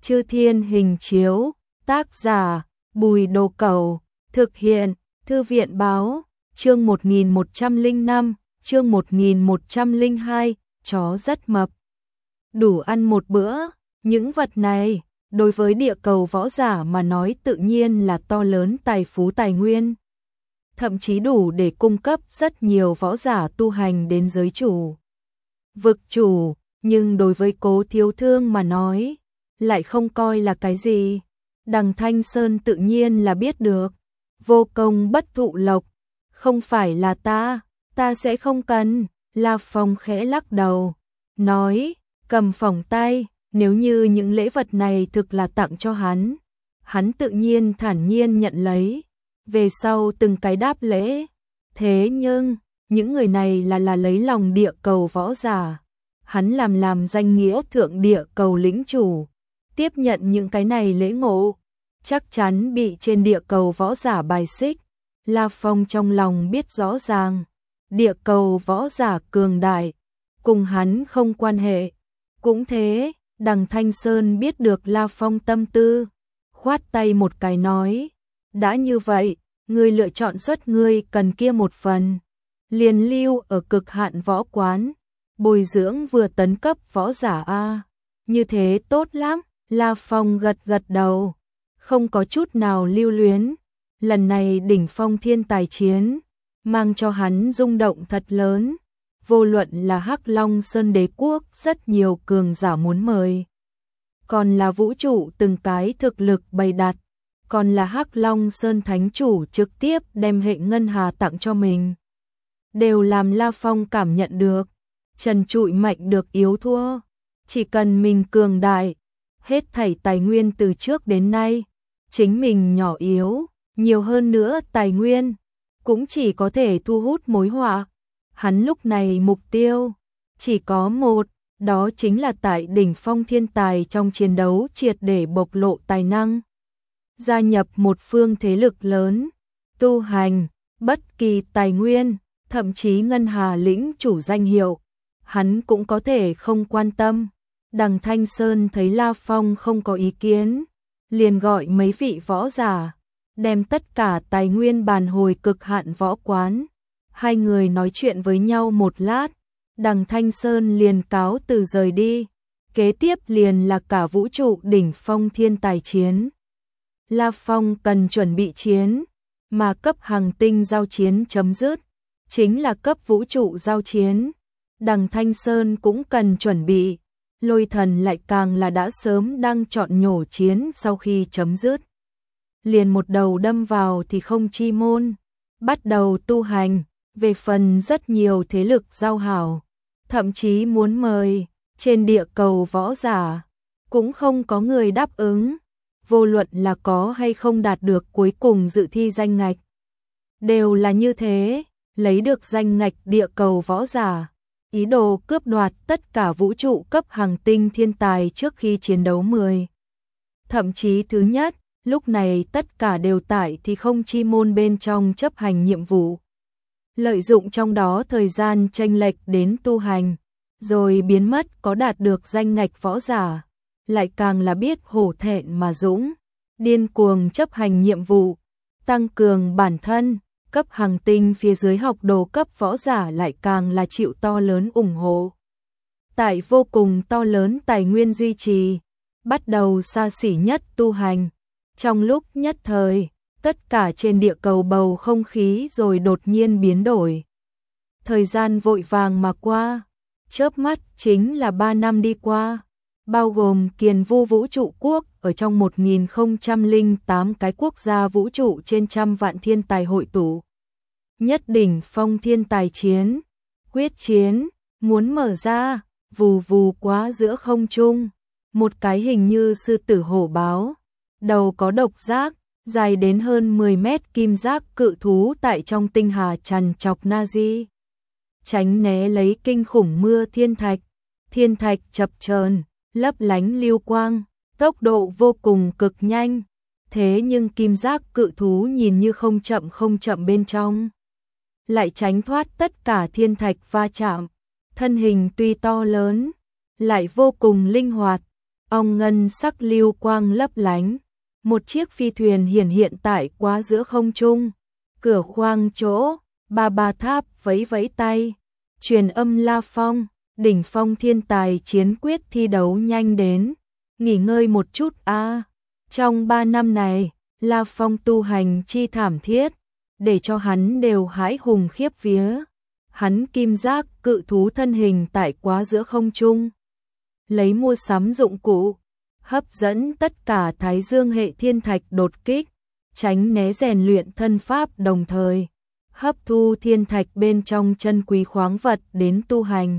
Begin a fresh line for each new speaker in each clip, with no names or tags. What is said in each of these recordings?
Chư Thiên Hình Chiếu, tác giả Bùi Đồ Cẩu, thực hiện Thư viện Báo, chương 1105, chương 1102, chó rất mập. Đủ ăn một bữa, những vật này, đối với địa cầu võ giả mà nói tự nhiên là to lớn tài phú tài nguyên. Thậm chí đủ để cung cấp rất nhiều võ giả tu hành đến giới chủ, vực chủ, nhưng đối với Cố Thiếu Thương mà nói, lại không coi là cái gì. Đằng Thanh Sơn tự nhiên là biết được, vô công bất thụ lộc, không phải là ta sẽ không cần. La Phong khẽ lắc đầu, nói, cầm phỏng tay, nếu như những lễ vật này thực là tặng cho hắn tự nhiên thản nhiên nhận lấy, về sau từng cái đáp lễ. Thế nhưng, những người này là lấy lòng địa cầu võ giả, hắn làm danh nghĩa thượng địa cầu lĩnh chủ, tiếp nhận những cái này lễ ngộ, chắc chắn bị trên địa cầu võ giả bài xích. La Phong trong lòng biết rõ ràng, địa cầu võ giả cường đại, cùng hắn không quan hệ. Cũng thế, đằng Thanh Sơn biết được La Phong tâm tư, khoát tay một cái nói, đã như vậy, ngươi lựa chọn xuất ngươi cần kia một phần, liền lưu ở Cực Hạn Võ Quán, bồi dưỡng vừa tấn cấp võ giả a. Như thế tốt lắm. La Phong gật đầu, không có chút nào lưu luyến. Lần này đỉnh phong thiên tài chiến, mang cho hắn rung động thật lớn. Vô luận là Hắc Long Sơn Đế Quốc rất nhiều cường giả muốn mời, còn là vũ trụ từng cái thực lực bày đặt, còn là Hắc Long Sơn Thánh Chủ trực tiếp đem hệ ngân hà tặng cho mình, đều làm La Phong cảm nhận được, trần trụi mạnh được yếu thua. Chỉ cần mình cường đại, hết thảy tài nguyên từ trước đến nay, chính mình nhỏ yếu, nhiều hơn nữa tài nguyên, cũng chỉ có thể thu hút mối họa. Hắn lúc này mục tiêu chỉ có một, đó chính là tại đỉnh phong thiên tài trong chiến đấu triệt để bộc lộ tài năng, gia nhập một phương thế lực lớn, tu hành, bất kỳ tài nguyên, thậm chí ngân hà lĩnh chủ danh hiệu, hắn cũng có thể không quan tâm. Đằng Thanh Sơn thấy La Phong không có ý kiến, liền gọi mấy vị võ giả, đem tất cả tài nguyên bàn hồi Cực Hạn Võ Quán. Hai người nói chuyện với nhau một lát, đằng Thanh Sơn liền cáo từ rời đi. Kế tiếp liền là cả vũ trụ đỉnh phong thiên tài chiến. La Phong cần chuẩn bị chiến, mà cấp hành tinh giao chiến chấm dứt, chính là cấp vũ trụ giao chiến. Đằng Thanh Sơn cũng cần chuẩn bị, Lôi Thần lại càng là đã sớm đang chọn nhổ chiến sau khi chấm dứt. Liền một đầu đâm vào thì không chi môn, bắt đầu tu hành. Về phần rất nhiều thế lực giao hảo, thậm chí muốn mời, trên địa cầu võ giả, cũng không có người đáp ứng. Vô luận là có hay không đạt được cuối cùng dự thi danh ngạch, đều là như thế, lấy được danh ngạch địa cầu võ giả, ý đồ cướp đoạt tất cả vũ trụ cấp hành tinh thiên tài trước khi chiến đấu 10. Thậm chí thứ nhất, lúc này tất cả đều tại thì không chi môn bên trong chấp hành nhiệm vụ. Lợi dụng trong đó thời gian chênh lệch đến tu hành, rồi biến mất có đạt được danh ngạch võ giả, lại càng là biết hổ thẹn mà dũng, điên cuồng chấp hành nhiệm vụ, tăng cường bản thân. Cấp hành tinh phía dưới học đồ cấp võ giả lại càng là chịu to lớn ủng hộ. Tại vô cùng to lớn tài nguyên duy trì, bắt đầu xa xỉ nhất tu hành. Trong lúc nhất thời, tất cả trên địa cầu bầu không khí rồi đột nhiên biến đổi. Thời gian vội vàng mà qua, chớp mắt chính là 3 năm đi qua, bao gồm Kiền Vu vũ trụ quốc ở trong 1008 cái quốc gia vũ trụ trên trăm vạn thiên tài hội tụ. Nhất đỉnh phong thiên tài chiến, quyết chiến, muốn mở ra, vù vù quá giữa không trung, một cái hình như sư tử hổ báo, đầu có độc giác, dài đến hơn 10 mét kim giác cự thú tại trong tinh hà trằn trọc Nazi. Tránh né lấy kinh khủng mưa thiên thạch chập chờn, lấp lánh lưu quang, tốc độ vô cùng cực nhanh. Thế nhưng kim giác cự thú nhìn như không chậm bên trong, lại tránh thoát tất cả thiên thạch va chạm, thân hình tuy to lớn, lại vô cùng linh hoạt, ong ngân sắc lưu quang lấp lánh. Một chiếc phi thuyền hiện tại quá giữa không trung. Cửa khoang chỗ, Ba Tháp vẫy vẫy tay, truyền âm La Phong, đỉnh phong thiên tài chiến quyết thi đấu nhanh đến, nghỉ ngơi một chút a. Trong 3 năm này, La Phong tu hành chi thảm thiết, để cho hắn đều hãi hùng khiếp vía. Hắn kim giác cự thú thân hình tại quá giữa không trung, lấy mua sắm dụng cụ, hấp dẫn tất cả Thái Dương hệ thiên thạch đột kích, tránh né rèn luyện thân pháp đồng thời, hấp thu thiên thạch bên trong chân quý khoáng vật đến tu hành.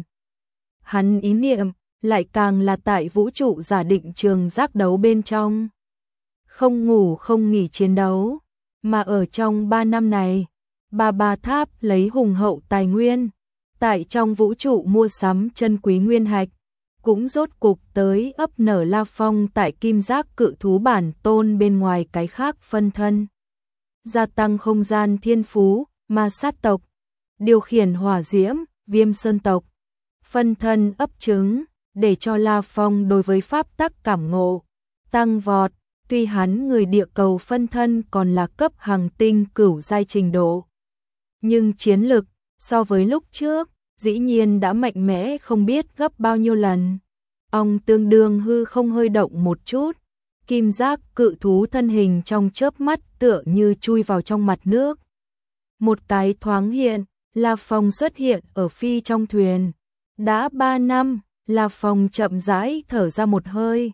Hắn ý niệm lại càng là tại vũ trụ giả định trường giác đấu bên trong, không ngủ không nghỉ chiến đấu, mà ở trong 3 năm này, Ba Tháp lấy hùng hậu tài nguyên, tại trong vũ trụ mua sắm chân quý nguyên hạch, cũng rốt cục tới ấp nở La Phong tại kim giác cự thú bản tôn bên ngoài cái khác phân thân. Gia tăng không gian thiên phú, ma sát tộc, điều khiển hỏa diễm, viêm sơn tộc, phân thân ấp trứng, để cho La Phong đối với pháp tắc cảm ngộ, tăng vọt, tuy hắn người địa cầu phân thân còn là cấp hàng tinh cửu giai trình độ. Nhưng chiến lực, so với lúc trước, dĩ nhiên đã mạnh mẽ không biết gấp bao nhiêu lần. Ong tương đương hư không hơi động một chút, kim giác cự thú thân hình trong chớp mắt tựa như chui vào trong mặt nước. Một cái thoáng hiện, La Phong xuất hiện ở phi trong thuyền. Đã 3 năm, La Phong chậm rãi thở ra một hơi,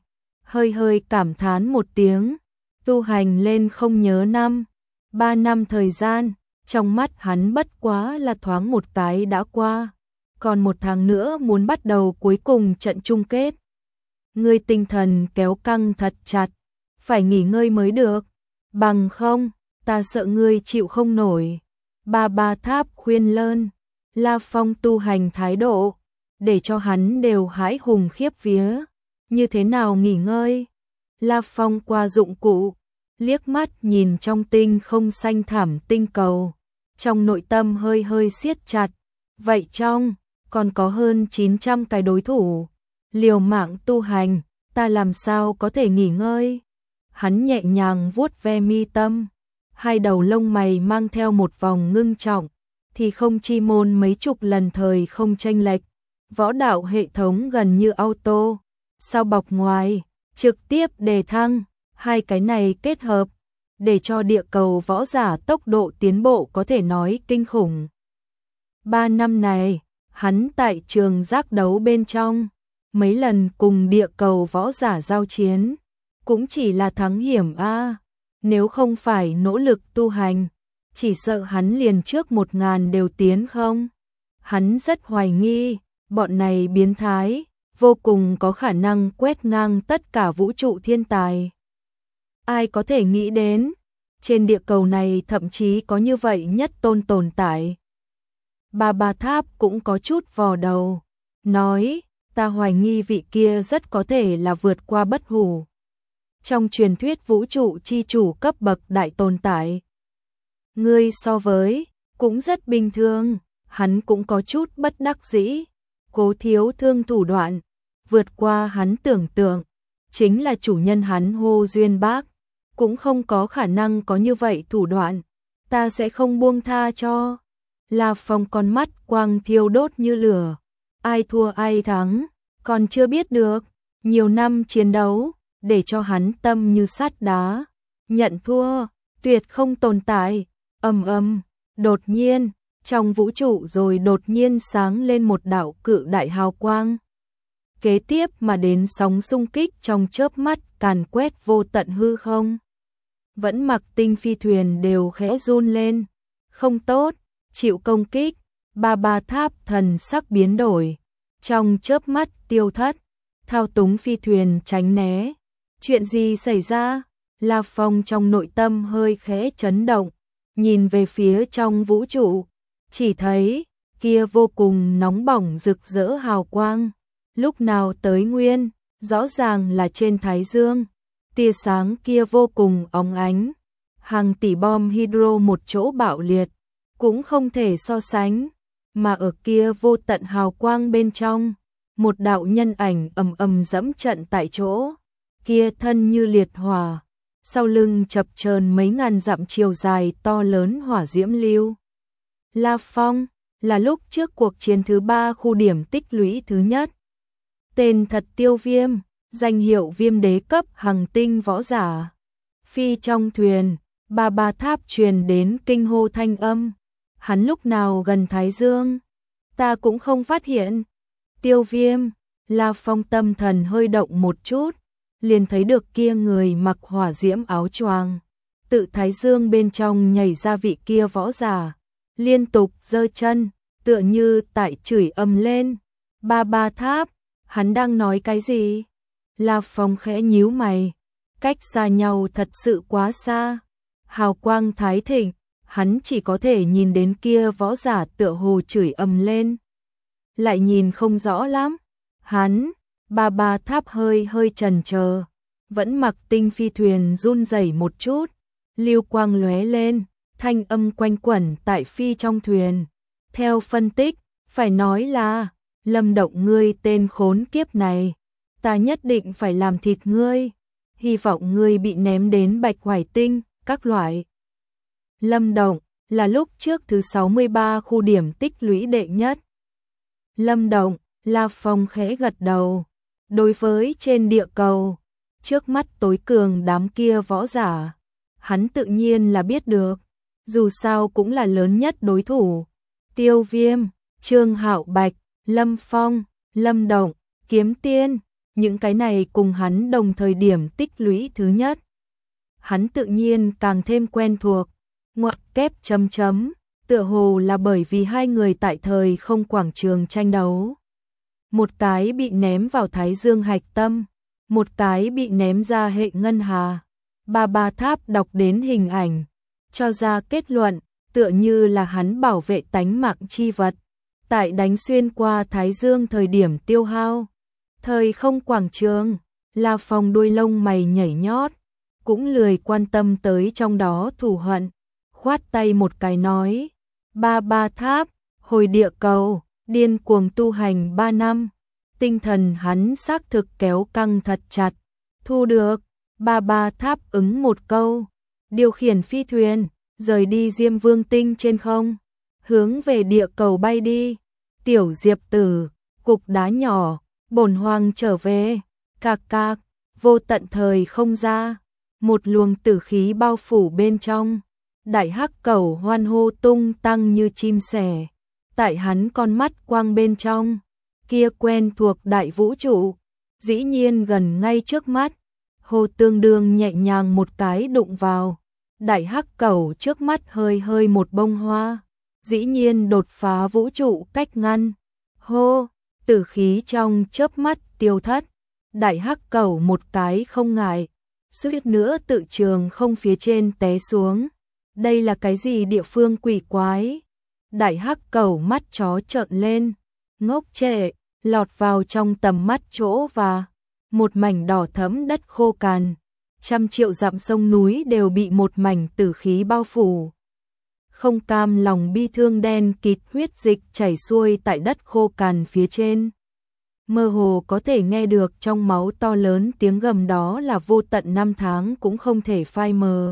hơi cảm thán một tiếng, tu hành lên không nhớ năm. 3 năm thời gian, trong mắt hắn bất quá là thoáng một cái đã qua. Còn 1 tháng nữa muốn bắt đầu cuối cùng trận chung kết. Ngươi tinh thần kéo căng thật chặt, phải nghỉ ngơi mới được, bằng không, ta sợ ngươi chịu không nổi. Ba Tháp khuyên lơn, La Phong tu hành thái độ, để cho hắn đều hãi hùng khiếp vía. Như thế nào nghỉ ngơi? La Phong qua dụng cụ, liếc mắt nhìn trong tinh không xanh thẳm tinh cầu, trong nội tâm hơi siết chặt. Vậy trong còn có hơn 900 cái đối thủ, liều mạng tu hành, ta làm sao có thể nghỉ ngơi? Hắn nhẹ nhàng vuốt ve mi tâm, hai đầu lông mày mang theo một vòng ngưng trọng, thì không chi môn mấy chục lần thời không chênh lệch, võ đạo hệ thống gần như auto, sau bọc ngoài, trực tiếp đề thăng, hai cái này kết hợp, để cho địa cầu võ giả tốc độ tiến bộ có thể nói kinh khủng. 3 năm này, hắn tại trường giác đấu bên trong, mấy lần cùng địa cầu võ giả giao chiến, cũng chỉ là thắng hiểm a. Nếu không phải nỗ lực tu hành, chỉ sợ hắn liền trước 1000 đều tiến không. Hắn rất hoài nghi, bọn này biến thái, vô cùng có khả năng quét ngang tất cả vũ trụ thiên tài. Ai có thể nghĩ đến, trên địa cầu này thậm chí có như vậy nhất tôn tồn tại. Ba Tháp cũng có chút vò đầu, nói, ta hoài nghi vị kia rất có thể là vượt qua bất hủ. Trong truyền thuyết vũ trụ chi chủ cấp bậc đại tồn tại. Ngươi so với, cũng rất bình thường, hắn cũng có chút bất đắc dĩ, cố thiếu thương thủ đoạn, vượt qua hắn tưởng tượng, chính là chủ nhân hắn Hồ Duyên Bác, cũng không có khả năng có như vậy thủ đoạn, ta sẽ không buông tha cho. La Phong con mắt quang thiêu đốt như lửa, ai thua ai thắng, còn chưa biết được, nhiều năm chiến đấu, để cho hắn tâm như sắt đá, nhận thua, tuyệt không tồn tại. Đột nhiên, trong vũ trụ rồi đột nhiên sáng lên một đạo cự đại hào quang. Kế tiếp mà đến sóng xung kích trong chớp mắt càn quét vô tận hư không. Vẫn mặc tinh phi thuyền đều khẽ run lên, không tốt, chịu công kích. Ba Tháp thần sắc biến đổi, trong chớp mắt tiêu thất, thao túng phi thuyền tránh né. Chuyện gì xảy ra? La Phong trong nội tâm hơi khẽ chấn động, nhìn về phía trong vũ trụ, chỉ thấy kia vô cùng nóng bỏng rực rỡ hào quang, lúc nào tới nguyên, rõ ràng là trên Thái Dương, tia sáng kia vô cùng óng ánh, hàng tỷ bom hydro một chỗ bạo liệt, cũng không thể so sánh, mà ở kia vô tận hào quang bên trong, một đạo nhân ảnh ầm ầm dẫm trận tại chỗ. kia thân như liệt hỏa, sau lưng chập chờn mấy ngàn dặm chiều dài to lớn hỏa diễm lưu. La Phong là lúc trước cuộc chiến thứ 3 khu điểm tích lũy thứ nhất. Tên thật Tiêu Viêm, danh hiệu Viêm đế cấp hằng tinh võ giả. Phi trong thuyền, ba tháp truyền đến kinh hô thanh âm. Hắn lúc nào gần Thái Dương, ta cũng không phát hiện. Tiêu Viêm, La Phong tâm thần hơi động một chút, liền thấy được kia người mặc hỏa diễm áo choàng, tự Thái Dương bên trong nhảy ra vị kia võ giả, liên tục giơ chân, tựa như tại chửi ầm lên. Ba tháp, hắn đang nói cái gì? La Phong khẽ nhíu mày, cách xa nhau thật sự quá xa. Hào quang thái thịnh, hắn chỉ có thể nhìn đến kia võ giả tựa hồ chửi ầm lên. Lại nhìn không rõ lắm. Hắn, ba tháp hơi chần chờ, vẫn mặc tinh phi thuyền run rẩy một chút, lưu quang lóe lên, thanh âm quanh quẩn tại phi trong thuyền. Theo phân tích, phải nói là, Lâm Động ngươi tên khốn kiếp này, ta nhất định phải làm thịt ngươi, hy vọng ngươi bị ném đến Bạch Hoài Tinh, các loại. Lâm Động là lúc trước thứ 63 khu điểm tích lũy đệ nhất. Lâm Động, La Phong khẽ gật đầu. Đối với trên địa cầu, trước mắt tối cường đám kia võ giả, hắn tự nhiên là biết được, dù sao cũng là lớn nhất đối thủ. Tiêu Viêm, Trương Hạo Bạch, Lâm Phong, Lâm Động, Kiếm Tiên, những cái này cùng hắn đồng thời điểm tích lũy thứ nhất. Hắn tự nhiên càng thêm quen thuộc, ngoặc kép chấm chấm, tựa hồ là bởi vì hai người tại thời không quảng trường tranh đấu. Một cái bị ném vào Thái Dương hạch tâm, một cái bị ném ra hệ ngân hà. Ba tháp đọc đến hình ảnh, cho ra kết luận, tựa như là hắn bảo vệ tánh mạng chi vật. Tại đánh xuyên qua Thái Dương thời điểm tiêu hao, thời không quảng trường, La Phong đuôi lông mày nhảy nhót, cũng lười quan tâm tới trong đó thù hận, khoát tay một cái nói, ba tháp, hồi địa cầu, điên cuồng tu hành 3 năm, tinh thần hắn xác thực kéo căng thật chặt, thu được. Ba tháp ứng một câu, điều khiển phi thuyền, rời đi Diêm Vương tinh trên không, hướng về địa cầu bay đi. Tiểu Diệp Tử, cục đá nhỏ, bổn hoàng trở về, cạc cạc, vô tận thời không ra, một luồng tử khí bao phủ bên trong. Đại hắc cẩu hoan hô tung tăng như chim sẻ, tại hắn con mắt quang bên trong, kia quen thuộc đại vũ trụ, dĩ nhiên gần ngay trước mắt. Hồ tương đương nhẹ nhàng một cái đụng vào, đại hắc cẩu trước mắt hơi một bông hoa, dĩ nhiên đột phá vũ trụ cách ngăn. Hô, tử khí trong chớp mắt tiêu thất, đại hắc cẩu một cái không ngại, suýt nữa tự trường không phía trên té xuống. Đây là cái gì địa phương quỷ quái? Đại hắc cẩu mắt chó trợn lên, ngốc trệ, lọt vào trong tầm mắt chỗ và một mảnh đỏ thẫm đất khô cằn, trăm triệu dặm sông núi đều bị một mảnh tử khí bao phủ. Không cam lòng bi thương đen kịt huyết dịch chảy xuôi tại đất khô cằn phía trên. Mơ hồ có thể nghe được trong máu to lớn tiếng gầm đó là vô tận năm tháng cũng không thể phai mờ.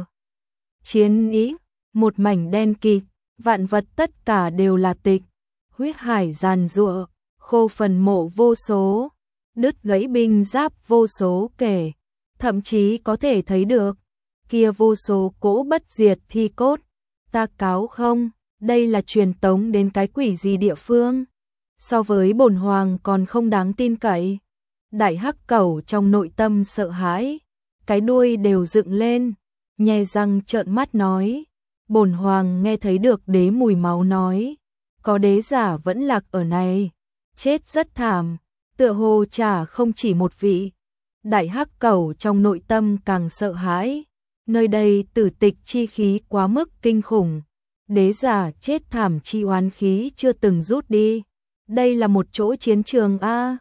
Chiến ý, một mảnh đen kịt, vạn vật tất cả đều là tịch, huyết hải giàn giụa, khô phần mộ vô số, đứt gãy binh giáp vô số kể, thậm chí có thể thấy được kia vô số cỗ bất diệt thi cốt. Ta cáo không, đây là truyền tống đến cái quỷ gì địa phương? So với bổn hoàng còn không đáng tin cậy. Đại hắc cẩu trong nội tâm sợ hãi, cái đuôi đều dựng lên, nhe răng trợn mắt nói, bổn hoàng nghe thấy được đế mùi máu nói, có đế giả vẫn lạc ở này, chết rất thảm, tựa hồ chả không chỉ một vị. Đại hắc cẩu trong nội tâm càng sợ hãi, nơi đây tử tịch chi khí quá mức kinh khủng, đế giả chết thảm chi oán khí chưa từng rút đi. Đây là một chỗ chiến trường a.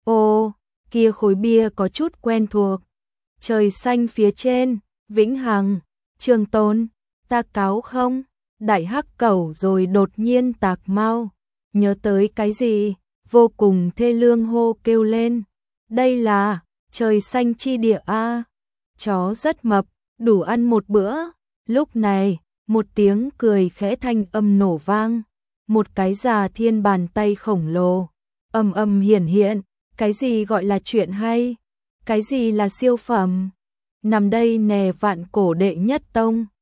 Ô, kia khối bia có chút quen thuộc. Trời xanh phía trên, vĩnh hằng, trường tồn, ta cáo không? Đại hắc cẩu rồi đột nhiên tạc mau, nhớ tới cái gì, vô cùng thê lương hô kêu lên. Đây là trời xanh chi địa a, chó rất mập, đủ ăn một bữa. Lúc này, một tiếng cười khẽ thanh âm nổ vang, một cái già thiên bàn tay khổng lồ, ầm ầm hiển hiện, cái gì gọi là chuyện hay, cái gì là siêu phẩm, nằm đây nè vạn cổ đệ nhất tông.